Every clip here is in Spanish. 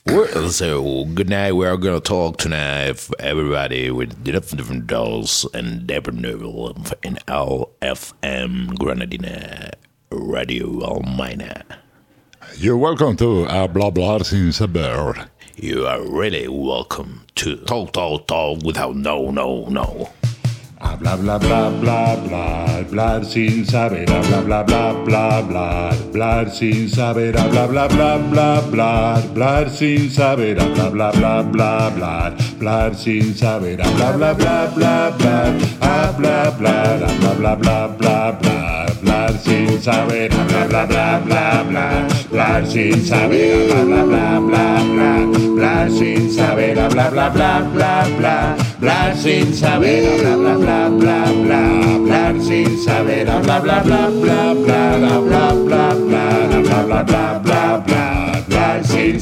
Well, so good night. We are gonna talk tonight, everybody, with different dolls and different level in LFM Granadina Radio Almina. You're welcome to Hablar Sin Saber. You are really welcome to talk without no. Bla bla bla bla bla, hablar sin saber, bla bla bla bla bla, hablar sin saber, bla bla bla bla bla, hablar sin saber, bla bla bla bla bla, hablar sin saber, bla bla bla bla bla, bla bla bla bla bla bla bla, hablar sin saber, bla bla bla bla bla, hablar sin saber, bla bla bla bla, hablar sin saber, bla bla bla bla bla, hablar sin saber, bla bla bla bla bla, hablar sin saber, bla bla bla bla bla, bla bla bla bla, bla bla bla bla bla, hablar sin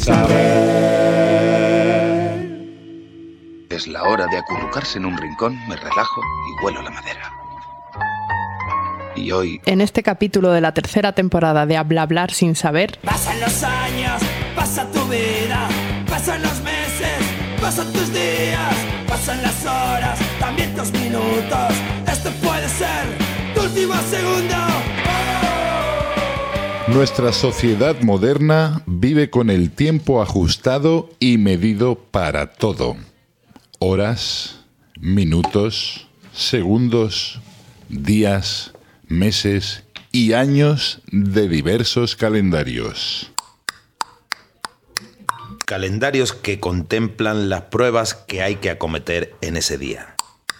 saber. Es la hora de acurrucarse en un rincón, me relajo y huelo la madera. Y hoy, en este capítulo de la tercera temporada de Hablar sin saber, pasan los años, pasa tu vida, pasan los meses, pasan tus días, pasan las horas, también tus minutos. Este puede ser tu último segundo. Nuestra sociedad moderna vive con el tiempo ajustado y medido para todo. Horas, minutos, segundos, días, meses y años de diversos calendarios. Calendarios que contemplan las pruebas que hay que acometer en ese día.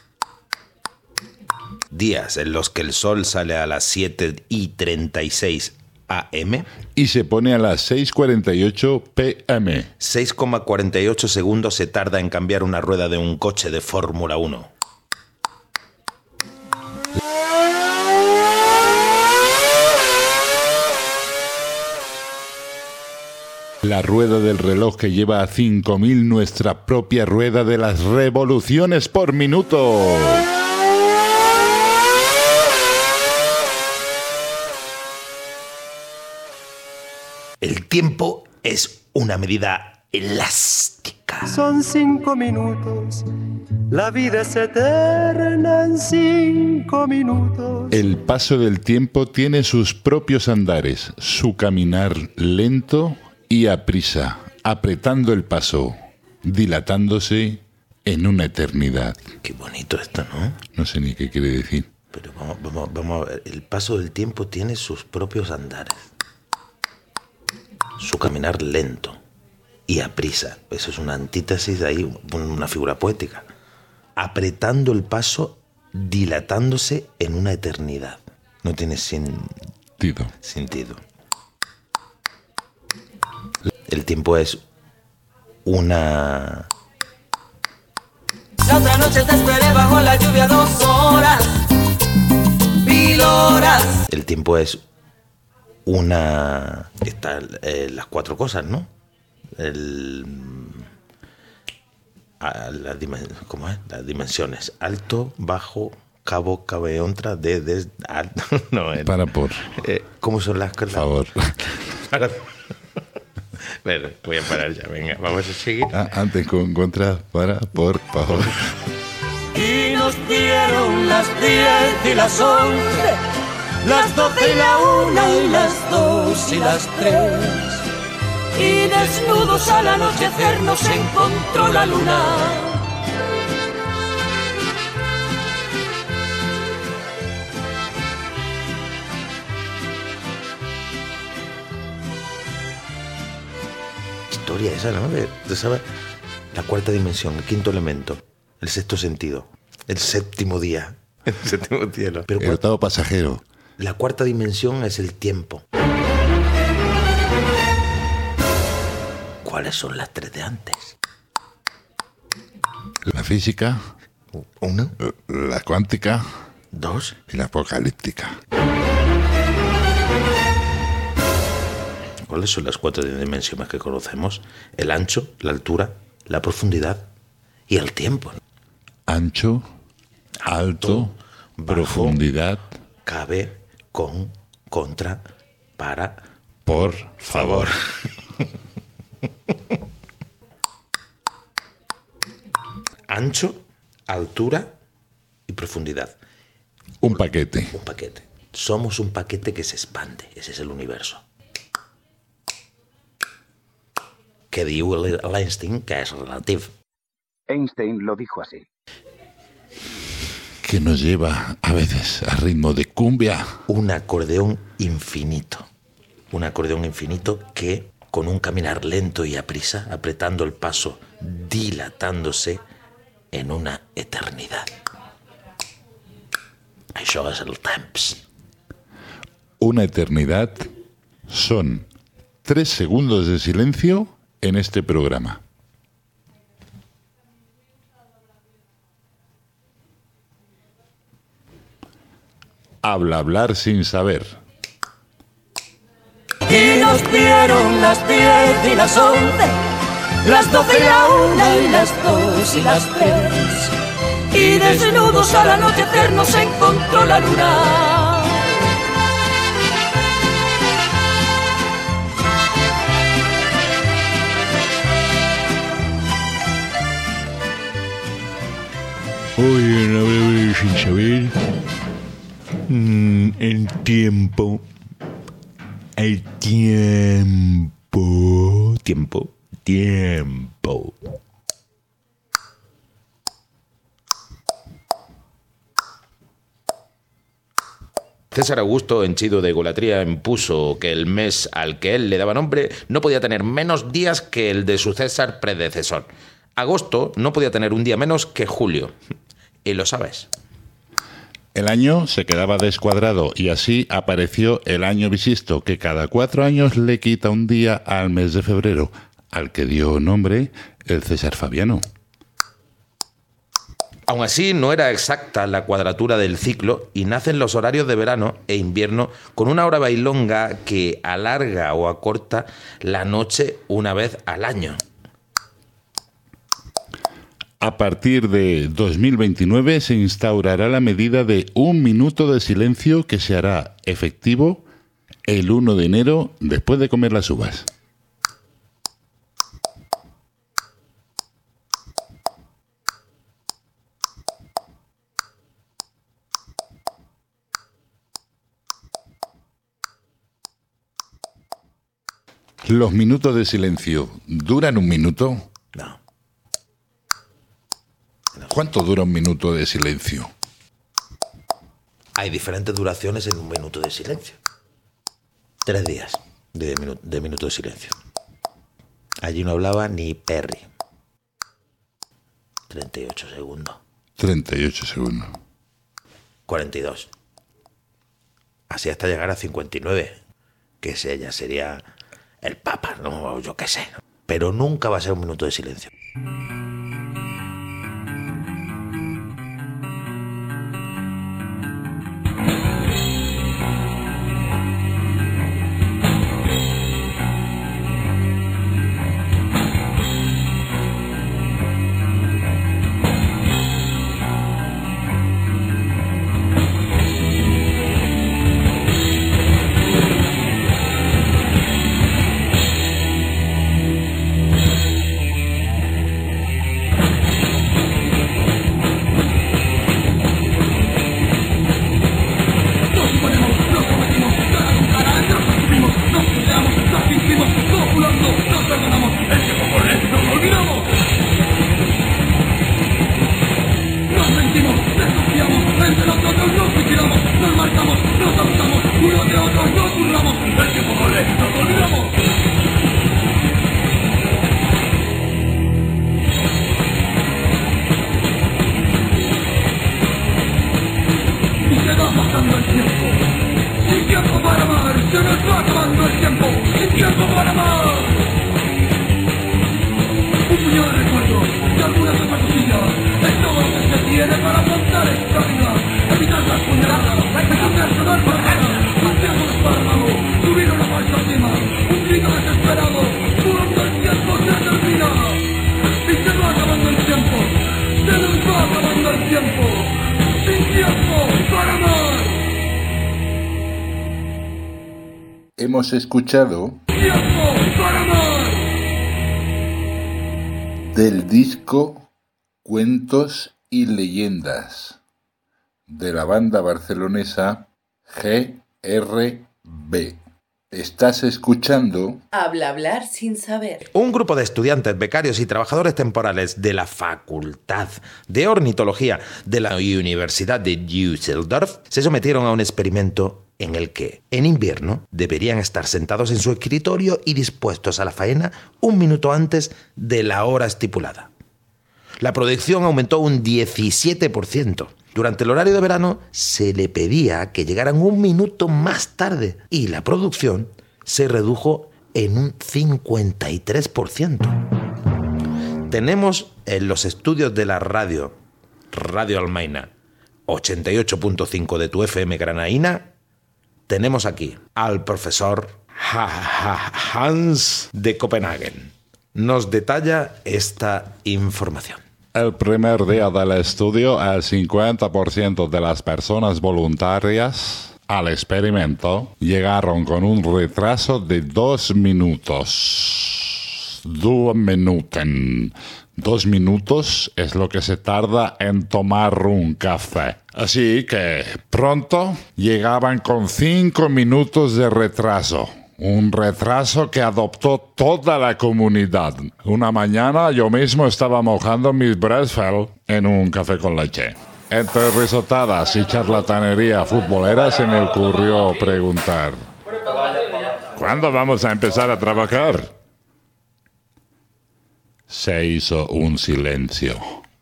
Días en los que el sol sale a las 7:36 AM y se pone a las 6:48 PM. 6,48 segundos se tarda en cambiar una rueda de un coche de Fórmula 1. La rueda del reloj que lleva a 5.000 nuestra propia rueda de las revoluciones por minuto. El tiempo es una medida elástica. Son 5 minutos, la vida es eterna en 5 minutos. El paso del tiempo tiene sus propios andares, su caminar lento y aprisa, apretando el paso, dilatándose en una eternidad. Qué bonito esto, ¿no? No sé ni qué quiere decir. Pero vamos a ver, el paso del tiempo tiene sus propios andares, su caminar lento y aprisa. Eso es una antítesis de ahí, una figura poética. Apretando el paso, dilatándose en una eternidad. No tiene sentido. El tiempo es una... La otra noche te esperé bajo la lluvia 2 horas, 1000 horas. El tiempo es una... Están las 4 cosas, ¿no? ¿Cómo es? Las dimensiones. Alto, bajo, cabo, cabeontra, alto. No, Para por. ¿Cómo son las cosas? Favor. Bueno, voy a parar ya, venga, vamos a seguir. Antes con contra, para, por favor. Y nos dieron las 10 y las 11, las 12 y la 1 y las 2 y las 3. Y desnudos al anochecer nos encontró la luna. Historia esa, ¿no? De saber la cuarta dimensión, el quinto elemento, el sexto sentido, el séptimo día, el séptimo cielo. Pero el octavo pasajero. La cuarta dimensión es el tiempo. ¿Cuáles son las 3 de antes? La física. 1. La cuántica. 2. Y la apocalíptica. ¿Cuáles son las 4 dimensiones que conocemos? El ancho, la altura, la profundidad y el tiempo. Ancho, alto, bajo, profundidad. Cabe, con, contra, para, por favor. ancho, altura y profundidad. Un paquete. Un paquete. Somos un paquete que se expande. Ese es el universo. Que diu l'Einstein que és relatiu. Einstein lo dijo así. Que nos lleva a veces a ritmo de cumbia. Un acordeón infinito. Un acordeón infinito que, con un caminar lento y aprisa, apretando el paso, dilatándose en una eternidad. Això és el temps. Una eternidad son 3 segundos de silencio en este programa. Hablar sin saber. Y nos dieron las 10 y las 11, las 12 y la 1 y las 2 y las 3. Y desnudos al anochecer nos encontró la luna. Hoy en Hablar sin saber, el tiempo. César Augusto, henchido de egolatría, impuso que el mes al que él le daba nombre no podía tener menos días que el de su César predecesor. Agosto no podía tener un día menos que julio. Y lo sabes. El año se quedaba descuadrado y así apareció el año bisisto, que cada 4 años le quita un día al mes de febrero, al que dio nombre el César Fabiano. Aún así, no era exacta la cuadratura del ciclo y nacen los horarios de verano e invierno con una hora bailonga que alarga o acorta la noche una vez al año. A partir de 2029 se instaurará la medida de 1 minuto de silencio que se hará efectivo el 1 de enero después de comer las uvas. ¿Los minutos de silencio duran 1 minuto? No. ¿Cuánto dura 1 minuto de silencio? Hay diferentes duraciones en 1 minuto de silencio. 3 días de minuto de silencio. Allí no hablaba ni Perry. 38 segundos. 38 segundos. 42. Así hasta llegar a 59. Que ya sería el Papa, no, yo qué sé. Pero nunca va a ser 1 minuto de silencio. Hemos escuchado del disco Cuentos y leyendas de la banda barcelonesa GRB. Estás escuchando Hablar sin saber. Un grupo de estudiantes, becarios y trabajadores temporales de la Facultad de Ornitología de la Universidad de Düsseldorf se sometieron a un experimento en el que, en invierno, deberían estar sentados en su escritorio y dispuestos a la faena un minuto antes de la hora estipulada. La producción aumentó un 17%. Durante el horario de verano se le pedía que llegaran un minuto más tarde y la producción se redujo en un 53%. Tenemos en los estudios de la Radio Almaina 88.5 de tu FM granaína, tenemos aquí al profesor Hans de Copenhague. Nos detalla esta información. el primer día del estudio. El 50% de las personas voluntarias al experimento llegaron con un retraso de 2 minutos. 2 minuten. 2 minutos es lo que se tarda en tomar un café. Así que pronto llegaban con 5 minutos de retraso. Un retraso que adoptó toda la comunidad. Una mañana yo mismo estaba mojando mis Bretzfeld en un café con leche. Entre risotadas y charlatanería futbolera se me ocurrió preguntar: ¿cuándo vamos a empezar a trabajar? Se hizo un silencio.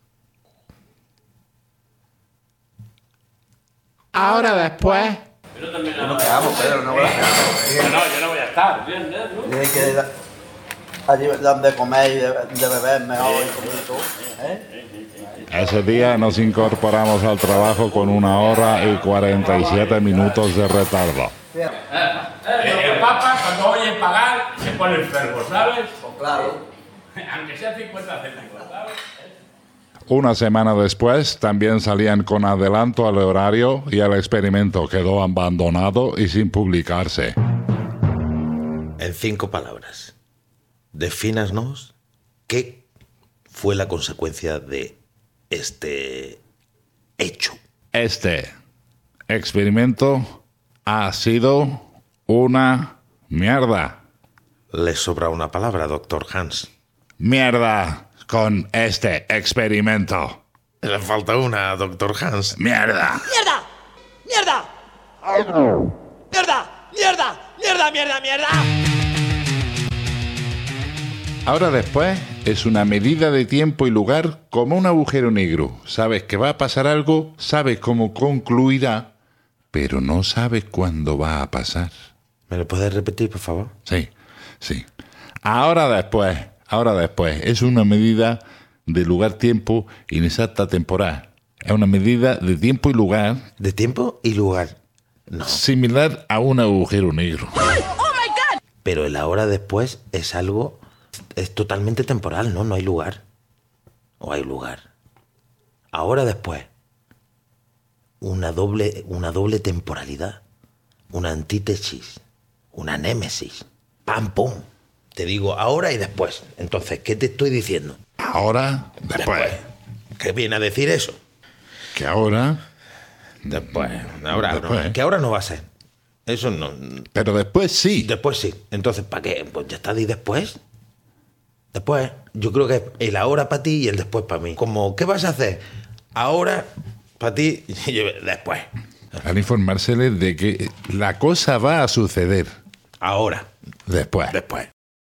Ahora después. Yo no quedamos, Pedro, no voy a quedar. Yo no voy a estar. Tienes que ir allí donde comer y de beber mejor y comer tú. Ese día nos incorporamos al trabajo con 1 hora y 47 minutos de retardo. El Papa, cuando oye pagar, se pone enfermo, ¿sabes? Pues claro. Aunque sea 50 céntimos, ¿sabes? Una semana después también salían con adelanto al horario y el experimento quedó abandonado y sin publicarse. En 5 palabras, defínanos qué fue la consecuencia de este hecho. Este experimento ha sido una mierda. Le sobra una palabra, doctor Hans. Mierda con este experimento. Le falta una, doctor Hans. Mierda. ¡Mierda! ¡Mierda! ¡Mierda! ¡Mierda! ¡Mierda! ¡Mierda! ¡Mierda! Ahora después es una medida de tiempo y lugar como un agujero negro. Sabes que va a pasar algo, sabes cómo concluirá, pero no sabes cuándo va a pasar. ¿Me lo puedes repetir, por favor? Sí. Ahora después es una medida de lugar-tiempo inexacta temporal. Es una medida de tiempo y lugar. ¿De tiempo y lugar? No. Similar a un agujero negro. Pero el ahora después es algo... Es totalmente temporal, ¿no? No hay lugar. ¿O hay lugar? Ahora después. Una doble temporalidad. Una antítesis. Una némesis. ¡Pam, pum! Te digo ahora y después. Entonces, ¿qué te estoy diciendo? Ahora, después. ¿Qué viene a decir eso? Que ahora... Después. Ahora Después. no. Que ahora no va a ser. Eso no. Pero después sí. Después sí. Entonces, ¿para qué? Pues ya está, ¿y después? Después. Yo creo que es el ahora para ti y el después para mí. Como, ¿qué vas a hacer? Ahora para ti y yo después. Al informársele de que la cosa va a suceder. Ahora. Después. Después.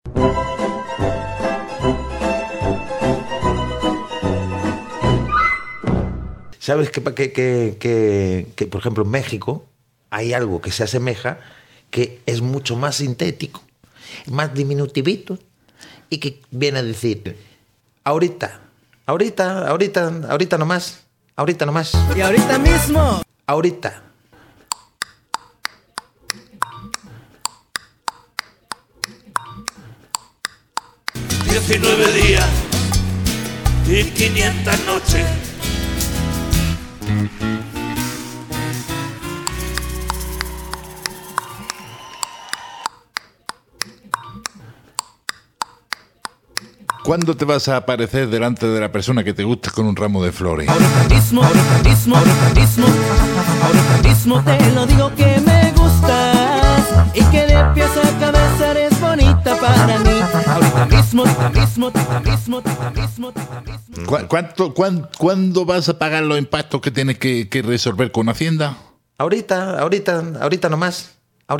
¿Sabes que por ejemplo, en México hay algo que se asemeja, que es mucho más sintético, más diminutivito, y que viene a decir, ahorita nomás, Y ahorita mismo. ahorita. $19 días y 500 noches. ¿Cuándo te vas a aparecer delante de la persona que te gusta con un ramo de flores? Ahorita mismo te lo digo que me gustas y que de pies a cabeza eres bonita para mí. Ahorita mismo. ¿Cuándo vas a pagar los impactos que tienes que resolver con Hacienda? Ahorita nomás.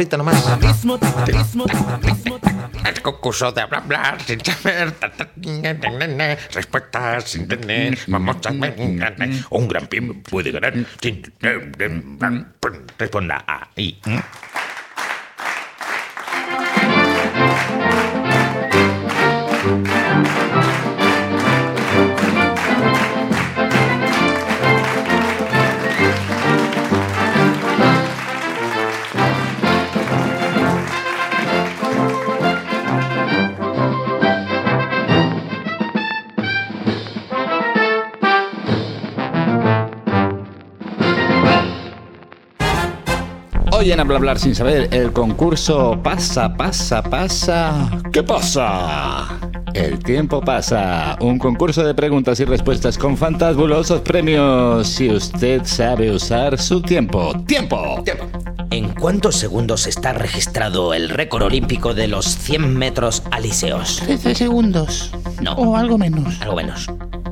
El concurso de hablar sin saber. Respuestas sin tener. Vamos a ver. Un gran pie puede ganar sin responda ahí. Hoy en Hablar sin saber, el concurso pasa. ¿Qué pasa? El tiempo pasa. Un concurso de preguntas y respuestas con fantabulosos premios. Si usted sabe usar su tiempo. ¡Tiempo! ¿En cuántos segundos está registrado el récord olímpico de los 100 metros alíseos? 13 segundos. No. O algo menos. Algo menos.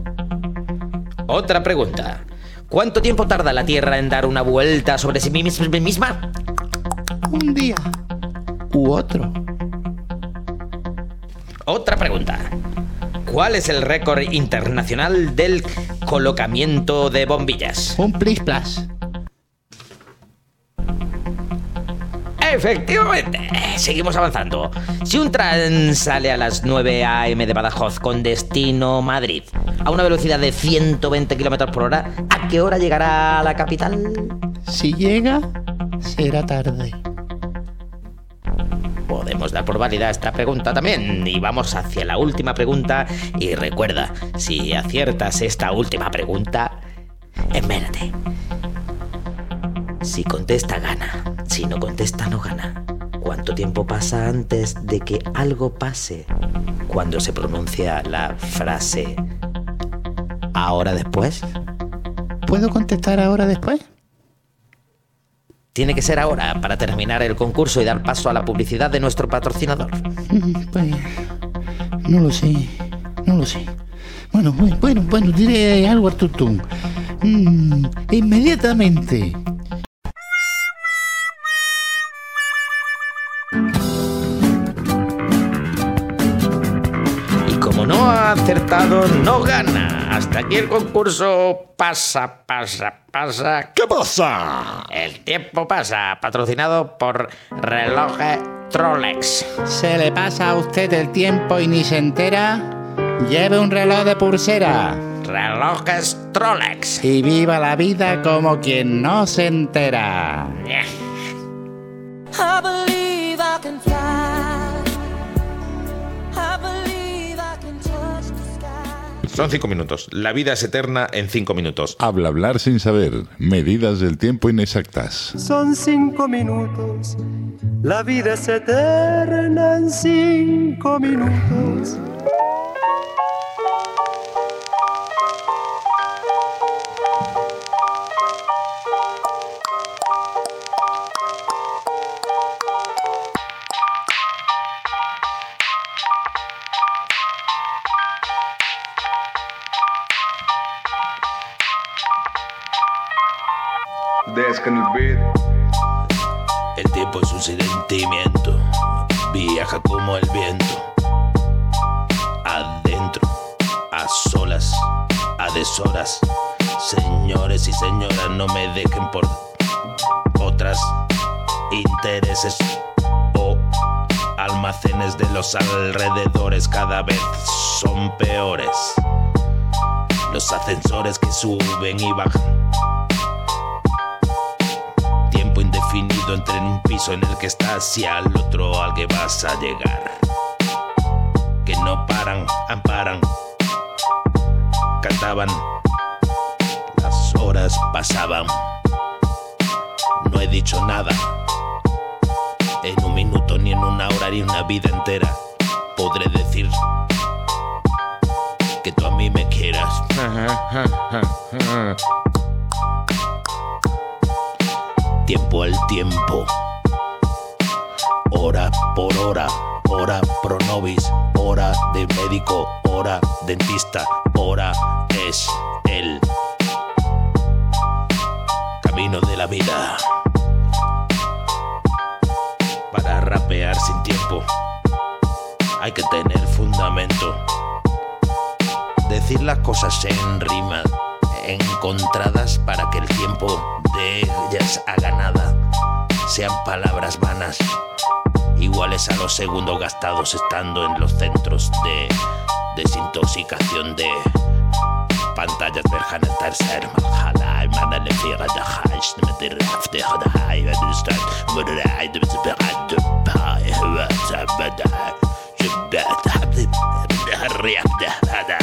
Otra pregunta. ¿Cuánto tiempo tarda la Tierra en dar una vuelta sobre sí misma? Un día. U otro. Otra pregunta. ¿Cuál es el récord internacional del colocamiento de bombillas? Un plis-plas. Efectivamente. Seguimos avanzando. Si un tren sale a las 9 a.m. de Badajoz con destino Madrid a una velocidad de 120 km por hora, ¿a qué hora llegará a la capital? Si llega, será tarde. Podemos dar por válida esta pregunta también. Y vamos hacia la última pregunta. Y recuerda, si aciertas esta última pregunta, esmérate. Si contesta, gana. Si no contesta, no gana. ¿Cuánto tiempo pasa antes de que algo pase? Cuando se pronuncia la frase ¿ahora después? ¿Puedo contestar ahora después? Tiene que ser ahora para terminar el concurso y dar paso a la publicidad de nuestro patrocinador. Pues no lo sé. Bueno, diré algo al tutún. Inmediatamente. Como no ha acertado, no gana. Hasta aquí el concurso pasa. ¿Qué pasa? El tiempo pasa, patrocinado por Relojes Trolex. ¿Se le pasa a usted el tiempo y ni se entera? Lleve un reloj de pulsera. Relojes Trolex. Y viva la vida como quien no se entera. I believe I can fly. I believe I can touch the sky. Son 5 minutos. La vida es eterna en 5 minutos. Hablar sin saber. Medidas del tiempo inexactas. Son 5 minutos. La vida es eterna en 5 minutos. El tiempo es un sentimiento, viaja como el viento, adentro, a solas, a deshoras. Señores y señoras, no me dejen por otras intereses o almacenes de los alrededores. Cada vez son peores los ascensores que suben y bajan. Indefinido entre un piso en el que estás y al otro al que vas a llegar. Que no paran, amparan, cantaban, las horas pasaban. No he dicho nada, en un minuto, ni en una hora, ni una vida entera. Podré decir que tú a mí me quieras. Tiempo al tiempo, hora por hora, hora pro nobis, hora de médico, hora dentista, hora es el camino de la vida. Para rapear sin tiempo hay que tener fundamento. Decir las cosas en rimas encontradas para que el tiempo de ellas haga nada. Sean palabras vanas, iguales a los segundos gastados estando en los centros de desintoxicación de pantallas verjanas tercer malhala mana le fiera de hash de meter afte hada hay de start murai de berat de pai huwa sabada jibat habdi riab de hada.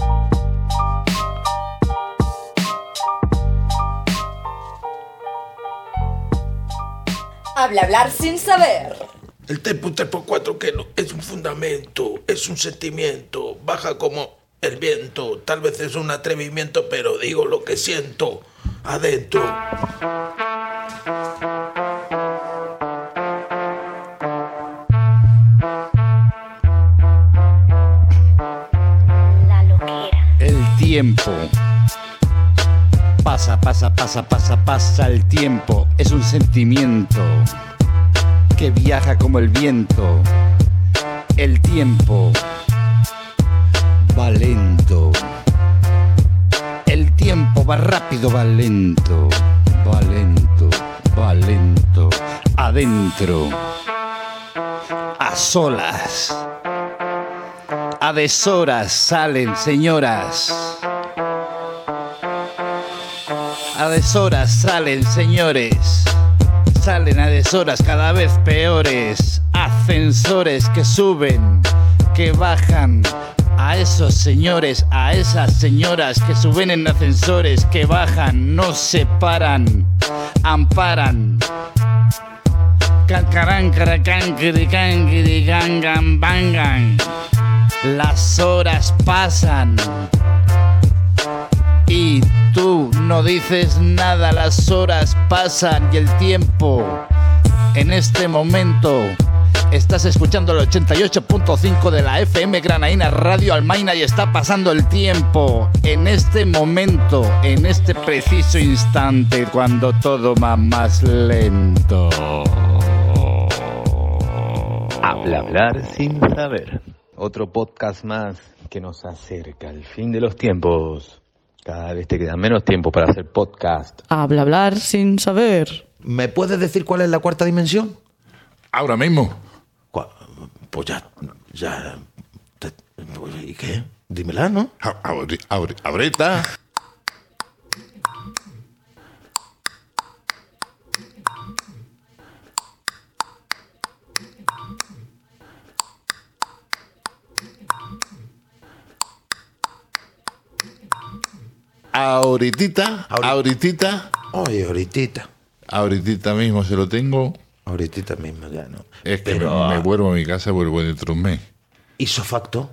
Hablar sin saber. El tempo 3x4 que es un fundamento, es un sentimiento, baja como el viento. Tal vez es un atrevimiento, pero digo lo que siento adentro. La loquera. El tiempo. Pasa el tiempo. Es un sentimiento que viaja como el viento. El tiempo va lento. El tiempo va rápido, va lento. Va lento, va lento. Adentro. A solas. A deshoras salen, señoras. A deshoras salen, señores. Salen a deshoras cada vez peores. Ascensores que suben, que bajan. A esos señores, a esas señoras que suben en ascensores, que bajan, no se paran, amparan. Cancarán, caracán, kiricán, kirigangan, bangan. Las horas pasan y tú no dices nada, las horas pasan y el tiempo. En este momento estás escuchando el 88.5 de la FM Granaína Radio Almaina y está pasando el tiempo. En este momento, en este preciso instante, cuando todo va más lento. Hablar sin saber. Otro podcast más que nos acerca al fin de los tiempos. Cada vez te queda menos tiempo para hacer podcast. Hablar sin saber. ¿Me puedes decir cuál es la cuarta dimensión? Ahora mismo. Pues ya. ¿Y qué? Dímela, ¿no? Ahorita. Ahorita. Oye, ahorita. Ahorita mismo se lo tengo. Ahorita mismo ya no. Es que me vuelvo a mi casa, vuelvo dentro de un mes. Isofacto.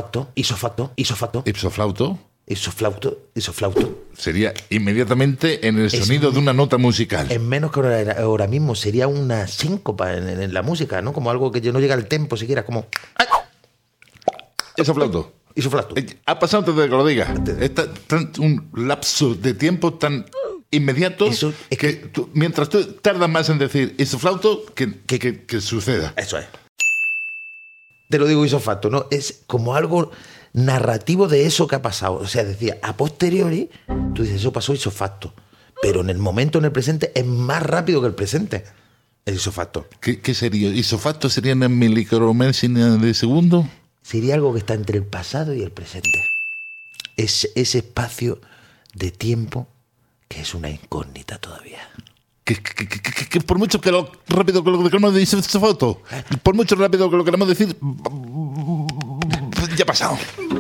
Isoflauto. Sería inmediatamente en el sonido de una nota musical. En menos que ahora mismo sería una síncopa en la música, ¿no? Como algo que no llega al tempo siquiera, como... Isoflauto. Ha pasado antes de que lo diga. Está un lapso de tiempo tan inmediato que tú, mientras tú tardas más en decir isoflauto que suceda. Eso es. Te lo digo isofacto, ¿no? Es como algo narrativo de eso que ha pasado. O sea, decía, a posteriori, tú dices, eso pasó isofacto. Pero en el momento, en el presente, es más rápido que el presente. El isofacto. ¿Qué sería? ¿Isofacto sería una milicromérsina de segundo? Sería algo que está entre el pasado y el presente. Es ese espacio de tiempo que es una incógnita todavía. Que por mucho que lo rápido que lo queramos decir esta foto, por mucho rápido que lo queramos decir, ya ha pasado.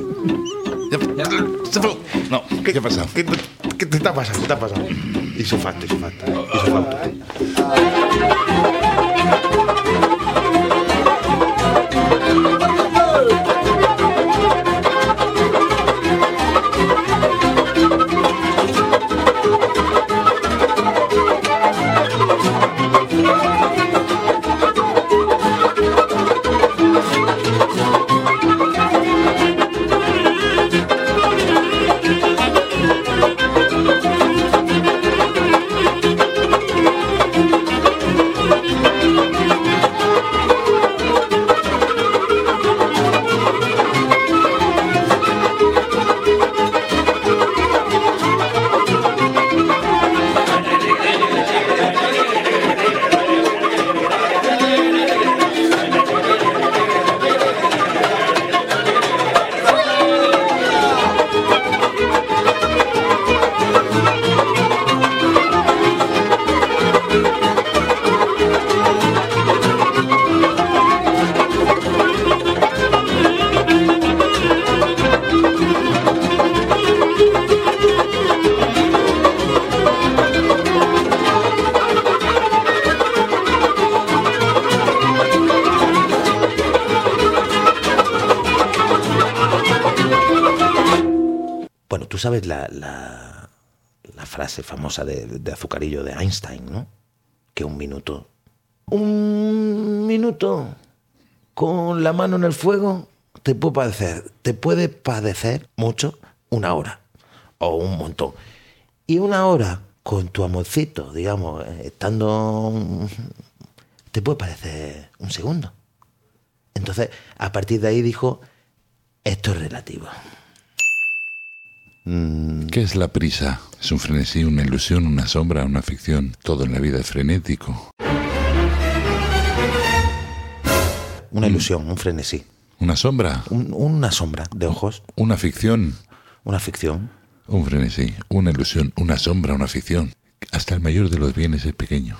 No, ¿qué ha pasado? ¿Qué te está pasando? ¿Qué te ha pasado? Isofacto. Bueno, tú sabes la frase famosa de Azucarillo de Einstein, ¿no? Que un minuto con la mano en el fuego te puede padecer mucho una hora o un montón. Y una hora con tu amorcito, digamos, estando, te puede parecer un segundo. Entonces, a partir de ahí dijo, esto es relativo. ¿Qué es la prisa? Es un frenesí, una ilusión, una sombra, una ficción. Todo en la vida es frenético. Una ilusión, un frenesí. ¿Una sombra? Una sombra de ojos. Una ficción. Una ficción. Un frenesí, una ilusión, una sombra, una ficción. Hasta el mayor de los bienes es pequeño.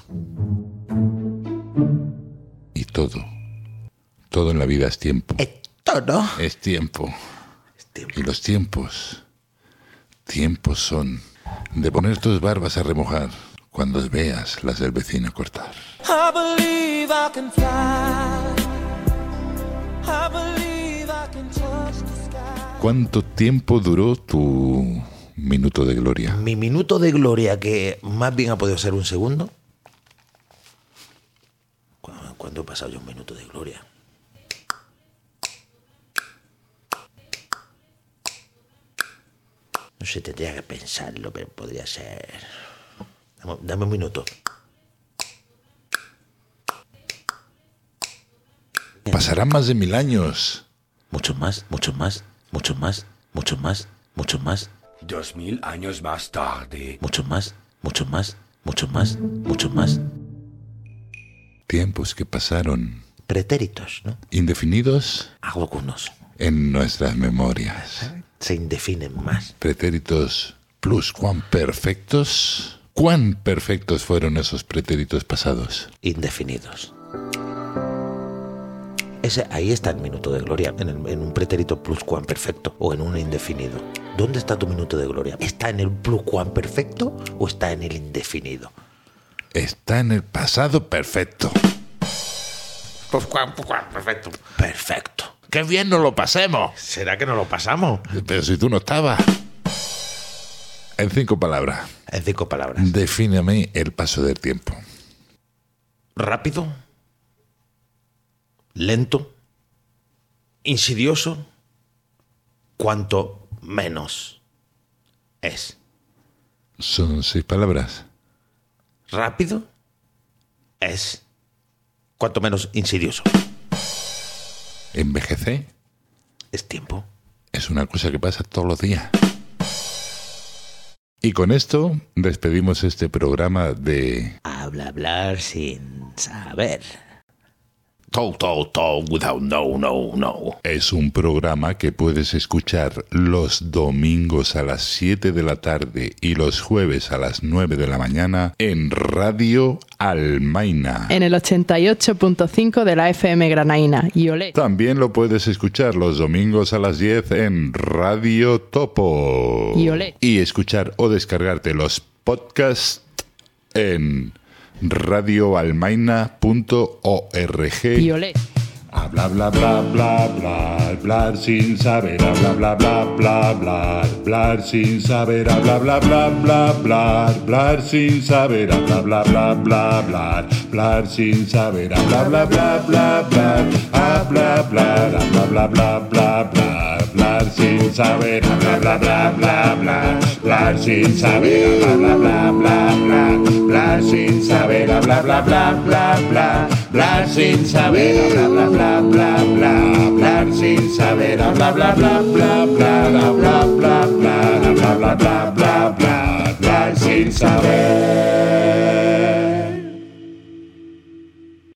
Y todo en la vida es tiempo. ¿Todo? Es tiempo. Y los tiempos son de poner tus barbas a remojar cuando veas las del vecino cortar. I believe I can fly. I believe I can touch the sky. ¿Cuánto tiempo duró tu minuto de gloria? Mi minuto de gloria, que más bien ha podido ser un segundo. ¿Cuándo he pasado yo un minuto de gloria? No sé, tendría que pensarlo, pero podría ser... Dame un minuto. Pasarán más de 1000 años. Mucho más. 2000 años más tarde. Mucho más. Tiempos que pasaron. Pretéritos, ¿no? Indefinidos. Algunos. En nuestras memorias. Se indefinen más. Pretéritos pluscuamperfectos. ¿Cuán perfectos fueron esos pretéritos pasados? Indefinidos. Ahí está el minuto de gloria, en un pretérito pluscuamperfecto o en un indefinido. ¿Dónde está tu minuto de gloria? ¿Está en el pluscuamperfecto o está en el indefinido? Está en el pasado perfecto. Pluscuamperfecto. Perfecto. ¡Qué bien nos lo pasemos! ¿Será que no lo pasamos? Pero si tú no estabas. En 5 palabras. En 5 palabras. Defíname el paso del tiempo. Rápido. Lento. Insidioso. Cuanto menos es. Son 6 palabras. Rápido. Es. Cuanto menos insidioso. Envejecer. Es tiempo. Es una cosa que pasa todos los días. Y con esto despedimos este programa de... Hablar sin saber. Talk without no. Es un programa que puedes escuchar los domingos a las 7 de la tarde y los jueves a las 9 de la mañana en Radio Almaina. En el 88.5 de la FM Granaína. Y olé. También lo puedes escuchar los domingos a las 10 en Radio Topo. Y olé. Y escuchar o descargarte los podcasts en radioalmaina.org. Y olé. Bla bla bla bla bla, hablar sin saber, bla bla bla bla bla, hablar sin saber, bla bla bla bla bla, hablar sin saber, bla bla bla bla bla, hablar sin saber, bla bla bla bla bla, bla bla bla bla bla bla bla, hablar sin saber, bla bla bla bla bla, hablar sin saber, bla bla bla bla, hablar sin saber, bla bla bla bla bla, hablar sin saber, bla bla bla bla bla, hablar sin saber, bla bla bla bla bla, bla bla bla bla bla bla bla bla, hablar sin saber.